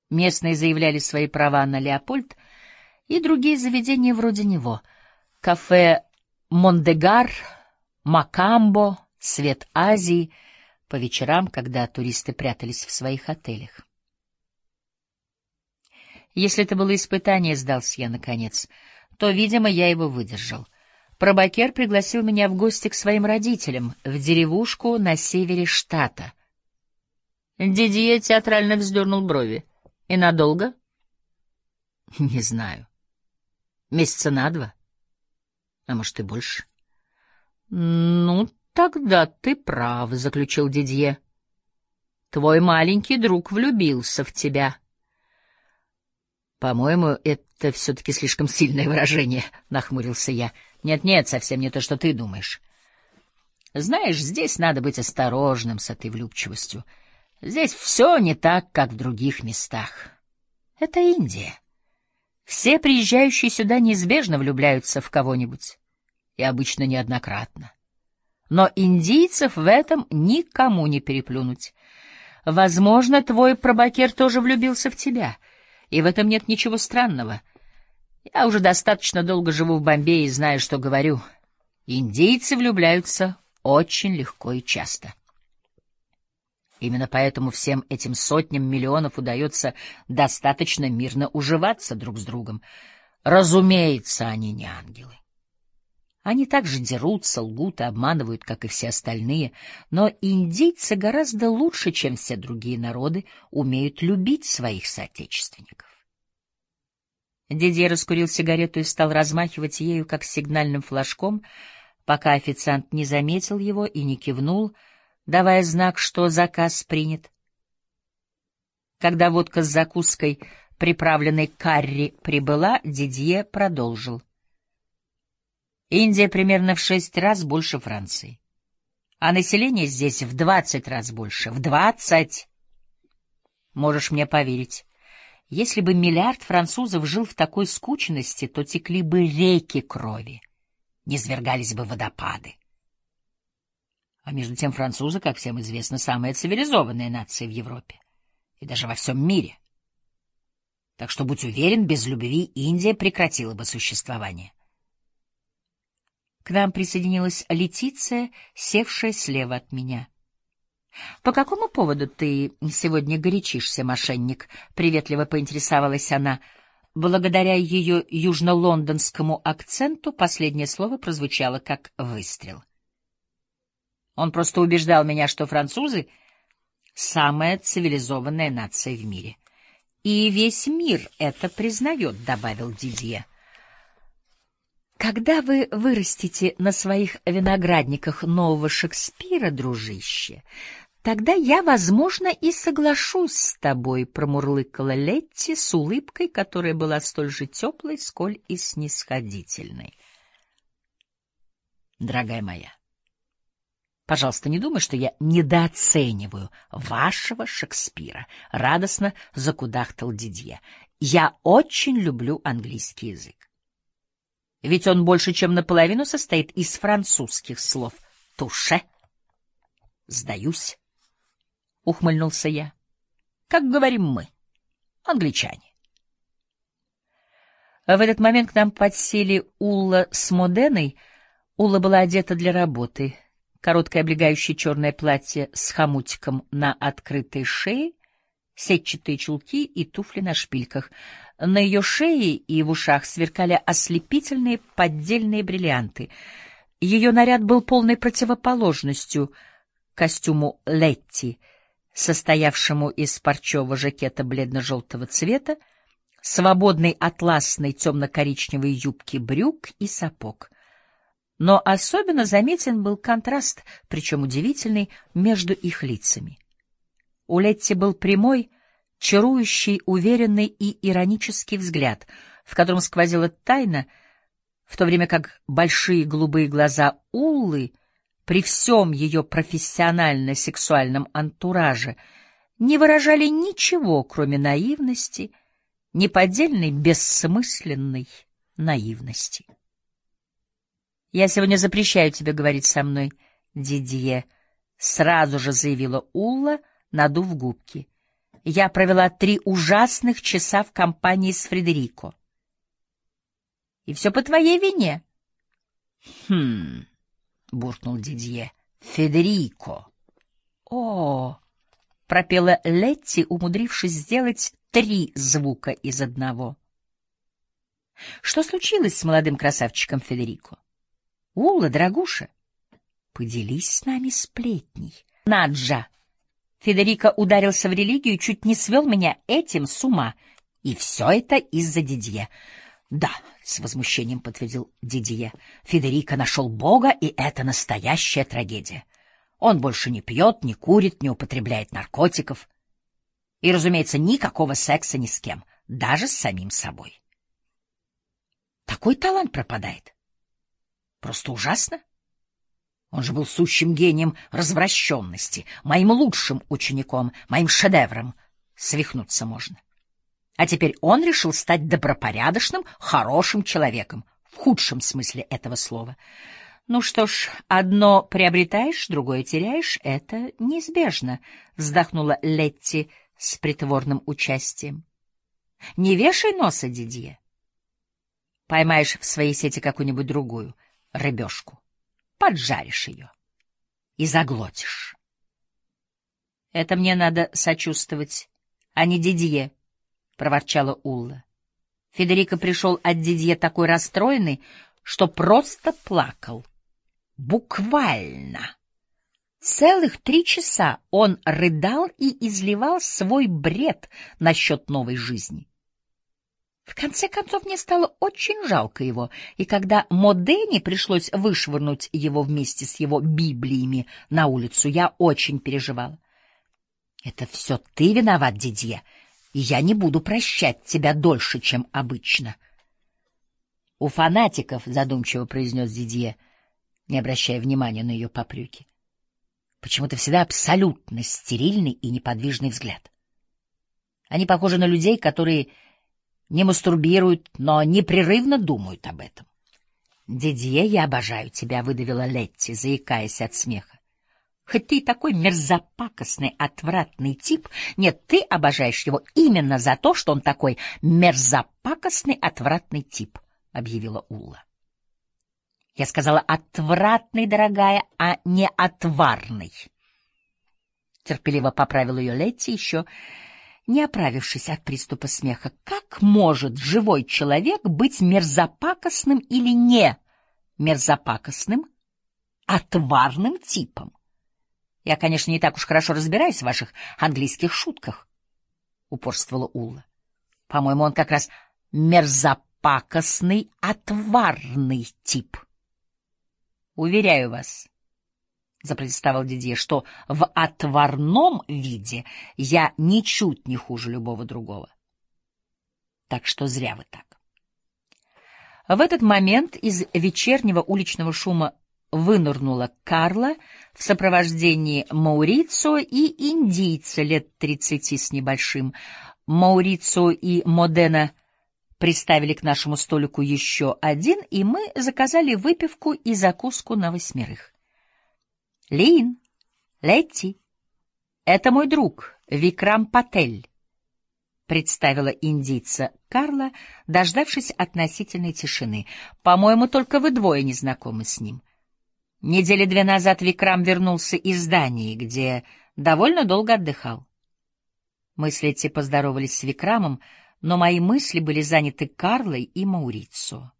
Местные заявляли свои права на Леопольд и другие заведения вроде него. Кафе «Мондегар», «Макамбо», «Свет Азии» по вечерам, когда туристы прятались в своих отелях. Если это было испытание, сдался я наконец, то, видимо, я его выдержал. Пробакер пригласил меня в гости к своим родителям в деревушку на севере штата. Дидье театрально вздернул брови. И надолго? Не знаю. Месяца на 2. А может и больше. Ну, тогда ты прав, заключил Дидье. Твой маленький друг влюбился в тебя. По-моему, это все-таки слишком сильное выражение, нахмурился я. Нет-нет, совсем не то, что ты думаешь. Знаешь, здесь надо быть осторожным с этой влюбчивостью. Здесь все не так, как в других местах. Это Индия. Все приезжающие сюда неизбежно влюбляются в кого-нибудь, и обычно неоднократно. Но индийцев в этом никому не переплюнуть. Возможно, твой пробакер тоже влюбился в тебя, и в этом нет ничего странного. Я уже достаточно долго живу в Бомбее и знаю, что говорю. Индийцы влюбляются очень легко и часто. Именно поэтому всем этим сотням миллионов удается достаточно мирно уживаться друг с другом. Разумеется, они не ангелы. Они также дерутся, лгут и обманывают, как и все остальные, но индийцы гораздо лучше, чем все другие народы, умеют любить своих соотечественников. Дидье раскурил сигарету и стал размахивать ею, как сигнальным флажком, пока официант не заметил его и не кивнул, давая знак, что заказ принят. Когда водка с закуской, приправленной карри, прибыла, Дидье продолжил. Индия примерно в 6 раз больше Франции, а население здесь в 20 раз больше. В 20! Можешь мне поверить. Если бы миллиард французов жил в такой скученности, то текли бы реки крови, низвергались бы водопады. А между тем французы, как всем известно, самая цивилизованная нация в Европе и даже во всем мире. Так что, будь уверен, без любви Индия прекратила бы существование. К нам присоединилась Летиция, севшая слева от меня. — По какому поводу ты сегодня горячишься, мошенник? — приветливо поинтересовалась она. Благодаря ее южно-лондонскому акценту последнее слово прозвучало как выстрел. Он просто убеждал меня, что французы — самая цивилизованная нация в мире. И весь мир это признает, — добавил Дидье. Когда вы вырастите на своих виноградниках нового Шекспира, дружище, тогда я, возможно, и соглашусь с тобой, — промурлыкала Летти с улыбкой, которая была столь же теплой, сколь и снисходительной. Дорогая моя, пожалуйста, не думай, что я недооцениваю вашего Шекспира, — радостно закудахтал Дидье. Я очень люблю английский язык. Ведь он больше, чем наполовину состоит из французских слов. Туше. Сдаюсь, — ухмыльнулся я. Как говорим мы, англичане. В этот момент к нам подсели Улла с Моденой. Улла была одета для работы. Короткое облегающее черное платье с хомутиком на открытой шее, сетчатые чулки и туфли на шпильках. На ее шее и в ушах сверкали ослепительные поддельные бриллианты. Ее наряд был полной противоположностью костюму Летти, состоявшему из парчевого жакета бледно-желтого цвета, свободной атласной темно-коричневой юбки брюк и сапог. Но особенно заметен был контраст, причем удивительный, между их лицами. У Летти был прямой, чарующий, уверенный и иронический взгляд, в котором сквозила тайна, в то время как большие голубые глаза Уллы при всем ее профессионально-сексуальном антураже не выражали ничего, кроме наивности, неподдельной бессмысленной наивности. «Я сегодня запрещаю тебе говорить со мной, Дидье», — сразу же заявила Улла, надув губки. Я провела 3 ужасных часа в компании с Фредерико. И все по твоей вине. Хм, буркнул Дидье. Федерико. О, пропела Летти, умудрившись сделать 3 звука из одного. Что случилось с молодым красавчиком Федерико? Улла, дорогуша, поделись с нами сплетней. Наджа. Федерико ударился в религию и чуть не свел меня этим с ума. И все это из-за Дидье. Да, с возмущением подтвердил Дидье. Федерико нашел Бога, и это настоящая трагедия. Он больше не пьет, не курит, не употребляет наркотиков. И, разумеется, никакого секса ни с кем, даже с самим собой. Такой талант пропадает. Просто ужасно. Он же был сущим гением развращенности, моим лучшим учеником, моим шедевром. Свихнуться можно. А теперь он решил стать добропорядочным, хорошим человеком, в худшем смысле этого слова. Ну что ж, одно приобретаешь, другое теряешь, это неизбежно, вздохнула Летти с притворным участием. Не вешай носа, Дидье. Поймаешь в своей сети какую-нибудь другую рыбешку, поджаришь ее и заглотишь. Это мне надо сочувствовать, а не Дидье, проворчала Улла. Федерико пришел от Дидье такой расстроенный, что просто плакал. Буквально. Целых 3 часа он рыдал и изливал свой бред насчет новой жизни. В конце концов, мне стало очень жалко его, и когда Модене пришлось вышвырнуть его вместе с его Библиями на улицу, я очень переживала. — Это все ты виноват, Дидье, и я не буду прощать тебя дольше, чем обычно. — У фанатиков, — задумчиво произнес Дидье, не обращая внимания на ее попреки, — почему-то всегда абсолютно стерильный и неподвижный взгляд. Они похожи на людей, которые не мастурбируют, но непрерывно думают об этом. — Дидье, я обожаю тебя, — выдавила Летти, заикаясь от смеха. — Хоть ты и такой мерзопакостный, отвратный тип, нет, ты обожаешь его именно за то, что он такой мерзопакостный, отвратный тип, — объявила Улла. — Я сказала отвратный, дорогая, а не отварный. Терпеливо поправила ее Летти, еще не оправившись от приступа смеха. Как может живой человек быть мерзопакостным или не мерзопакостным, отварным типом? Я, конечно, не так уж хорошо разбираюсь в ваших английских шутках, — упорствовала Улла. По-моему, он как раз мерзопакостный, отварный тип. Уверяю вас, — запротестовал Дидье, — что в отварном виде я ничуть не хуже любого другого. Так что зря вы так. В этот момент из вечернего уличного шума вынырнула Карла в сопровождении Маурицио и индийца лет 30 с небольшим. Маурицио и Модена приставили к нашему столику еще один, и мы заказали выпивку и закуску на 8. Лин, Летти, это мой друг Викрам Патель, представила индийца Карла, дождавшись относительной тишины. По-моему, только вы двое не знакомы с ним. 2 недели назад Викрам вернулся из Дании, где довольно долго отдыхал. Мы с Летти поздоровались с Викрамом, но мои мысли были заняты Карлой и Маурицио.